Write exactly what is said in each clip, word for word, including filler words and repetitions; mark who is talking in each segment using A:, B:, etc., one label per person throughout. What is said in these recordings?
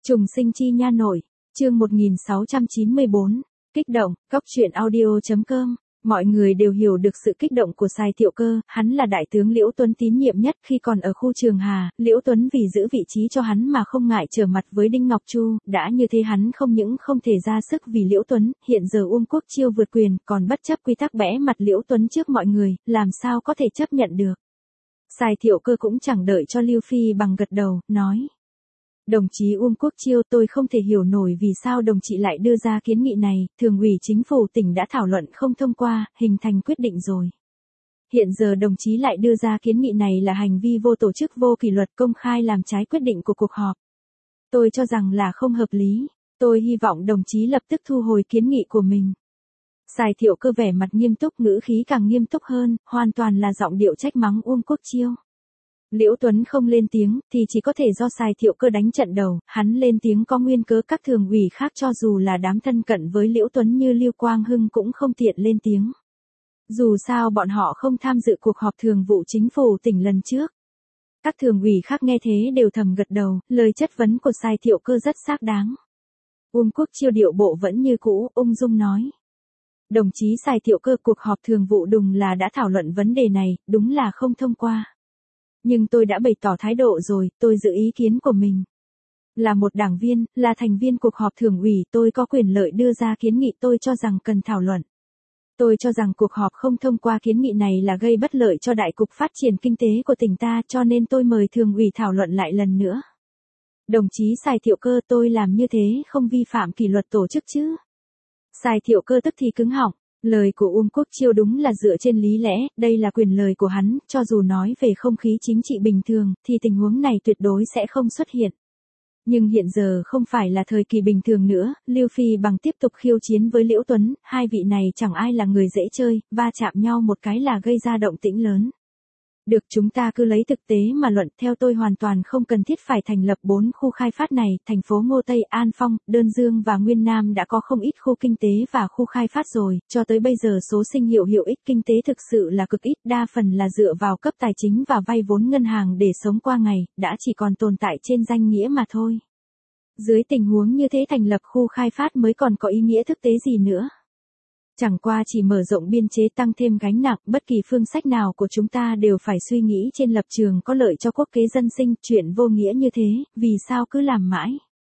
A: Trùng sinh chi nha nội, chương một nghìn sáu trăm chín mươi bốn, kích động, góc truyện audio.com. Mọi người đều hiểu được sự kích động của Sài Thiệu Cơ, hắn là đại tướng Liễu Tuấn tín nhiệm nhất khi còn ở khu Trường Hà, Liễu Tuấn vì giữ vị trí cho hắn mà không ngại trở mặt với Đinh Ngọc Chu, đã như thế hắn không những không thể ra sức vì Liễu Tuấn, hiện giờ Uông Quốc Chiêu vượt quyền, còn bất chấp quy tắc bẽ mặt Liễu Tuấn trước mọi người, làm sao có thể chấp nhận được. Sài Thiệu Cơ cũng chẳng đợi cho Lưu Phi bằng gật đầu, nói. Đồng chí Uông Quốc Chiêu, tôi không thể hiểu nổi vì sao đồng chí lại đưa ra kiến nghị này, thường ủy chính phủ tỉnh đã thảo luận không thông qua, hình thành quyết định rồi. Hiện giờ đồng chí lại đưa ra kiến nghị này là hành vi vô tổ chức vô kỷ luật công khai làm trái quyết định của cuộc họp. Tôi cho rằng là không hợp lý, tôi hy vọng đồng chí lập tức thu hồi kiến nghị của mình. Sài Thiệu Cơ vẻ mặt nghiêm túc, ngữ khí càng nghiêm túc hơn, hoàn toàn là giọng điệu trách mắng Uông Quốc Chiêu. Liễu Tuấn không lên tiếng, thì chỉ có thể do Sài Thiệu Cơ đánh trận đầu, hắn lên tiếng có nguyên cớ các thường ủy khác cho dù là đám thân cận với Liễu Tuấn như Lưu Quang Hưng cũng không tiện lên tiếng. Dù sao bọn họ không tham dự cuộc họp thường vụ chính phủ tỉnh lần trước. Các thường ủy khác nghe thế đều thầm gật đầu, lời chất vấn của Sài Thiệu Cơ rất xác đáng. Uông Quốc Chiêu điệu bộ vẫn như cũ, ung dung nói. Đồng chí Sài Thiệu Cơ, cuộc họp thường vụ đùng là đã thảo luận vấn đề này, đúng là không thông qua. Nhưng tôi đã bày tỏ thái độ rồi, tôi giữ ý kiến của mình. Là một đảng viên, là thành viên cuộc họp thường ủy, tôi có quyền lợi đưa ra kiến nghị, tôi cho rằng cần thảo luận. Tôi cho rằng cuộc họp không thông qua kiến nghị này là gây bất lợi cho đại cục phát triển kinh tế của tỉnh ta, cho nên tôi mời thường ủy thảo luận lại lần nữa. Đồng chí Sài Thiệu Cơ, tôi làm như thế không vi phạm kỷ luật tổ chức chứ? Sài Thiệu Cơ tức thì cứng họng. Lời của Uông Quốc Chiêu đúng là dựa trên lý lẽ, đây là quyền lời của hắn, cho dù nói về không khí chính trị bình thường, thì tình huống này tuyệt đối sẽ không xuất hiện. Nhưng hiện giờ không phải là thời kỳ bình thường nữa, Lưu Phi bằng tiếp tục khiêu chiến với Liễu Tuấn, hai vị này chẳng ai là người dễ chơi, va chạm nhau một cái là gây ra động tĩnh lớn. Được, chúng ta cứ lấy thực tế mà luận, theo tôi hoàn toàn không cần thiết phải thành lập bốn khu khai phát này, thành phố Ngô Tây, An Phong, Đơn Dương và Nguyên Nam đã có không ít khu kinh tế và khu khai phát rồi, cho tới bây giờ số sinh hiệu hiệu ích kinh tế thực sự là cực ít, đa phần là dựa vào cấp tài chính và vay vốn ngân hàng để sống qua ngày, đã chỉ còn tồn tại trên danh nghĩa mà thôi. Dưới tình huống như thế thành lập khu khai phát mới còn có ý nghĩa thực tế gì nữa. Chẳng qua chỉ mở rộng biên chế tăng thêm gánh nặng, bất kỳ phương sách nào của chúng ta đều phải suy nghĩ trên lập trường có lợi cho quốc kế dân sinh, chuyện vô nghĩa như thế, vì sao cứ làm mãi?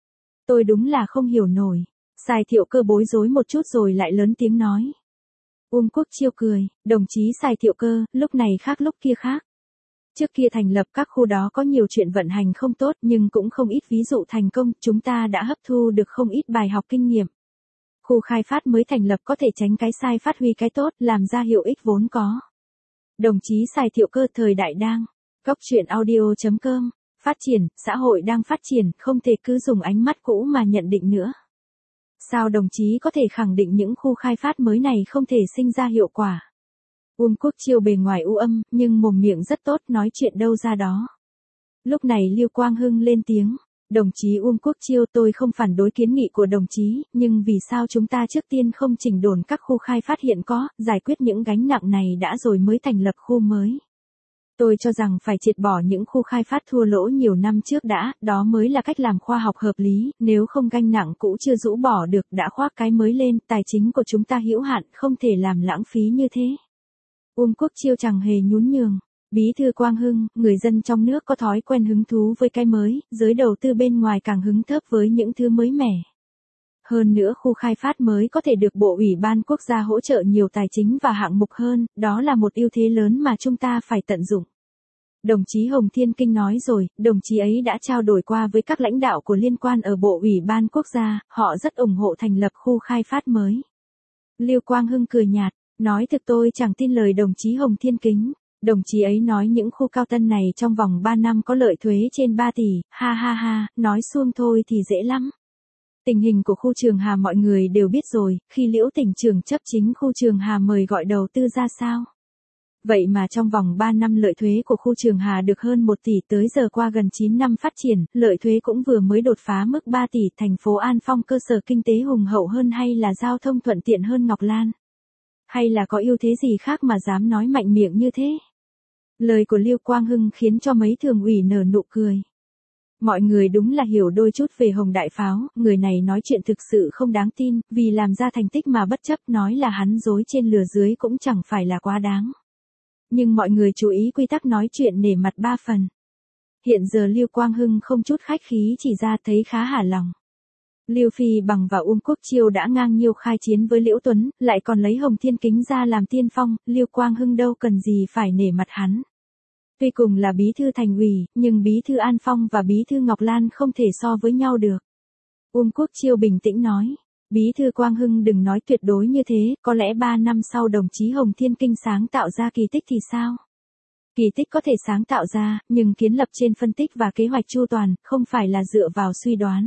A: Tôi đúng là không hiểu nổi. Sài Thiệu Cơ bối rối một chút rồi lại lớn tiếng nói. Uông Quốc Chiêu cười, đồng chí Sài Thiệu Cơ, lúc này khác lúc kia khác. Trước kia thành lập các khu đó có nhiều chuyện vận hành không tốt nhưng cũng không ít ví dụ thành công, chúng ta đã hấp thu được không ít bài học kinh nghiệm. Khu khai phát mới thành lập có thể tránh cái sai phát huy cái tốt, làm ra hiệu ích vốn có. Đồng chí Sài Thiệu Cơ, thời đại đang. Góc truyện audio.com. Phát triển, xã hội đang phát triển, không thể cứ dùng ánh mắt cũ mà nhận định nữa. Sao đồng chí có thể khẳng định những khu khai phát mới này không thể sinh ra hiệu quả? Uông Quốc Chiêu bề ngoài u âm, nhưng mồm miệng rất tốt, nói chuyện đâu ra đó. Lúc này Lưu Quang Hưng lên tiếng. Đồng chí Uông Quốc Chiêu, tôi không phản đối kiến nghị của đồng chí, nhưng vì sao chúng ta trước tiên không chỉnh đốn các khu khai phát hiện có, giải quyết những gánh nặng này đã rồi mới thành lập khu mới. Tôi cho rằng phải triệt bỏ những khu khai phát thua lỗ nhiều năm trước đã, đó mới là cách làm khoa học hợp lý, nếu không gánh nặng cũ chưa rũ bỏ được đã khoác cái mới lên, tài chính của chúng ta hữu hạn, không thể làm lãng phí như thế. Uông Quốc Chiêu chẳng hề nhún nhường. Bí thư Quang Hưng, người dân trong nước có thói quen hứng thú với cái mới, giới đầu tư bên ngoài càng hứng thớt với những thứ mới mẻ. Hơn nữa khu khai phát mới có thể được Bộ Ủy ban Quốc gia hỗ trợ nhiều tài chính và hạng mục hơn, đó là một ưu thế lớn mà chúng ta phải tận dụng. Đồng chí Hồng Thiên Kinh nói rồi, đồng chí ấy đã trao đổi qua với các lãnh đạo của liên quan ở Bộ Ủy ban Quốc gia, họ rất ủng hộ thành lập khu khai phát mới. Lưu Quang Hưng cười nhạt, nói thực tôi chẳng tin lời đồng chí Hồng Thiên Kính. Đồng chí ấy nói những khu cao tân này trong vòng ba năm có lợi thuế trên ba tỷ, ha ha ha, nói suông thôi thì dễ lắm. Tình hình của khu Trường Hà mọi người đều biết rồi, khi Liễu tỉnh trưởng chấp chính khu Trường Hà mời gọi đầu tư ra sao. Vậy mà trong vòng ba năm lợi thuế của khu Trường Hà được hơn một tỷ, tới giờ qua gần chín năm phát triển, lợi thuế cũng vừa mới đột phá mức ba tỷ, thành phố An Phong cơ sở kinh tế hùng hậu hơn hay là giao thông thuận tiện hơn Ngọc Lan? Hay là có ưu thế gì khác mà dám nói mạnh miệng như thế? Lời của Lưu Quang Hưng khiến cho mấy thường ủy nở nụ cười. Mọi người đúng là hiểu đôi chút về Hồng Đại Pháo, người này nói chuyện thực sự không đáng tin, vì làm ra thành tích mà bất chấp nói là hắn dối trên lừa dưới cũng chẳng phải là quá đáng. Nhưng mọi người chú ý quy tắc nói chuyện nể mặt ba phần. Hiện giờ Lưu Quang Hưng không chút khách khí chỉ ra thấy khá hả lòng. Lưu Phi Bằng và Uông Quốc Chiêu đã ngang nhiêu khai chiến với Liễu Tuấn, lại còn lấy Hồng Thiên Kính ra làm tiên phong, Lưu Quang Hưng đâu cần gì phải nể mặt hắn. Tuy cùng là bí thư thành ủy, nhưng bí thư An Phong và bí thư Ngọc Lan không thể so với nhau được. Uông Quốc Chiêu bình tĩnh nói, bí thư Quang Hưng đừng nói tuyệt đối như thế, có lẽ ba năm sau đồng chí Hồng Thiên Kinh sáng tạo ra kỳ tích thì sao? Kỳ tích có thể sáng tạo ra, nhưng kiến lập trên phân tích và kế hoạch chu toàn, không phải là dựa vào suy đoán.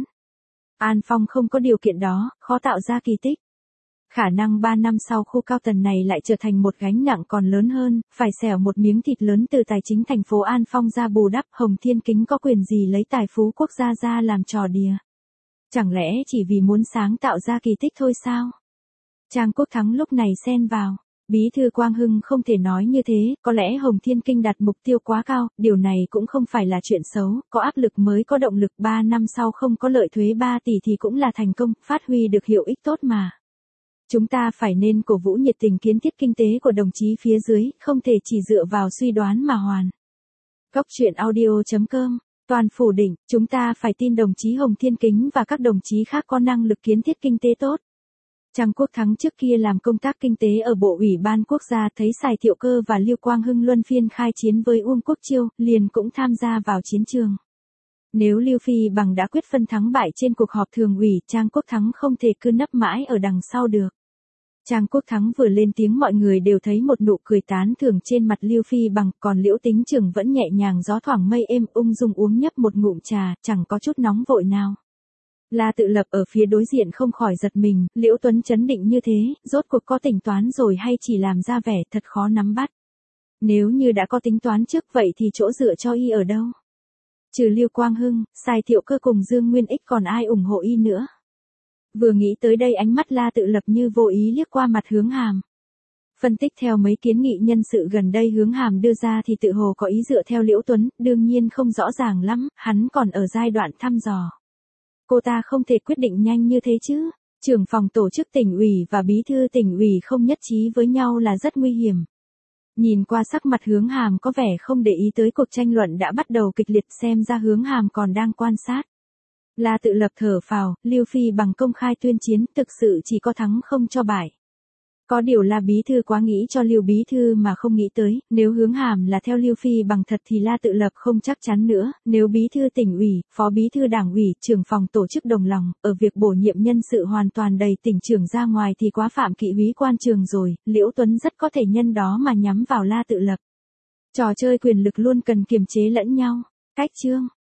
A: An Phong không có điều kiện đó, khó tạo ra kỳ tích. Khả năng ba năm sau khu cao tầng này lại trở thành một gánh nặng còn lớn hơn, phải xẻo một miếng thịt lớn từ tài chính thành phố An Phong ra bù đắp. Hồng Thiên Kính có quyền gì lấy tài phú quốc gia ra làm trò đìa? Chẳng lẽ chỉ vì muốn sáng tạo ra kỳ tích thôi sao? Trang Quốc Thắng lúc này xen vào. Bí thư Quang Hưng không thể nói như thế, có lẽ Hồng Thiên Kinh đặt mục tiêu quá cao, điều này cũng không phải là chuyện xấu, có áp lực mới có động lực, ba năm sau không có lợi thuế ba tỷ thì cũng là thành công, phát huy được hiệu ích tốt mà. Chúng ta phải nên cổ vũ nhiệt tình kiến thiết kinh tế của đồng chí phía dưới, không thể chỉ dựa vào suy đoán mà hoàn. Góc truyện audio chấm com, toàn phủ định, chúng ta phải tin đồng chí Hồng Thiên Kính và các đồng chí khác có năng lực kiến thiết kinh tế tốt. Trang Quốc Thắng trước kia làm công tác kinh tế ở Bộ Ủy ban Quốc gia, thấy Sài Thiệu Cơ và Lưu Quang Hưng luân phiên khai chiến với Uông Quốc Chiêu, liền cũng tham gia vào chiến trường. Nếu Lưu Phi Bằng đã quyết phân thắng bại trên cuộc họp thường ủy, Trang Quốc Thắng không thể cứ nấp mãi ở đằng sau được. Trang Quốc Thắng vừa lên tiếng mọi người đều thấy một nụ cười tán thưởng trên mặt Lưu Phi Bằng, còn Liễu Tính Trường vẫn nhẹ nhàng gió thoảng mây êm ung dung uống nhấp một ngụm trà, chẳng có chút nóng vội nào. La Tự Lập ở phía đối diện không khỏi giật mình, Liễu Tuấn chấn định như thế, rốt cuộc có tính toán rồi hay chỉ làm ra vẻ, thật khó nắm bắt. Nếu như đã có tính toán trước vậy thì chỗ dựa cho y ở đâu? Trừ Lưu Quang Hưng, Sài Thiệu Cơ cùng Dương Nguyên Ích còn ai ủng hộ y nữa? Vừa nghĩ tới đây ánh mắt La Tự Lập như vô ý liếc qua mặt Hướng Hàm. Phân tích theo mấy kiến nghị nhân sự gần đây Hướng Hàm đưa ra thì tự hồ có ý dựa theo Liễu Tuấn, đương nhiên không rõ ràng lắm, hắn còn ở giai đoạn thăm dò. Cô ta không thể quyết định nhanh như thế chứ. Trưởng phòng tổ chức tỉnh ủy và bí thư tỉnh ủy không nhất trí với nhau là rất nguy hiểm. Nhìn qua sắc mặt Hướng Hàm có vẻ không để ý tới cuộc tranh luận đã bắt đầu kịch liệt, xem ra Hướng Hàm còn đang quan sát. La Tự Lập thở phào, Lưu Phi Bằng công khai tuyên chiến, thực sự chỉ có thắng không cho bại. Có điều là bí thư quá nghĩ cho Lưu bí thư mà không nghĩ tới, nếu Hướng Hàm là theo Lưu Phi Bằng thật thì La Tự Lập không chắc chắn nữa, nếu bí thư tỉnh ủy, phó bí thư đảng ủy, trưởng phòng tổ chức đồng lòng, ở việc bổ nhiệm nhân sự hoàn toàn đầy tỉnh trưởng ra ngoài thì quá phạm kỵ úy quan trường rồi, Liễu Tuấn rất có thể nhân đó mà nhắm vào La Tự Lập. Trò chơi quyền lực luôn cần kiềm chế lẫn nhau. Cách chương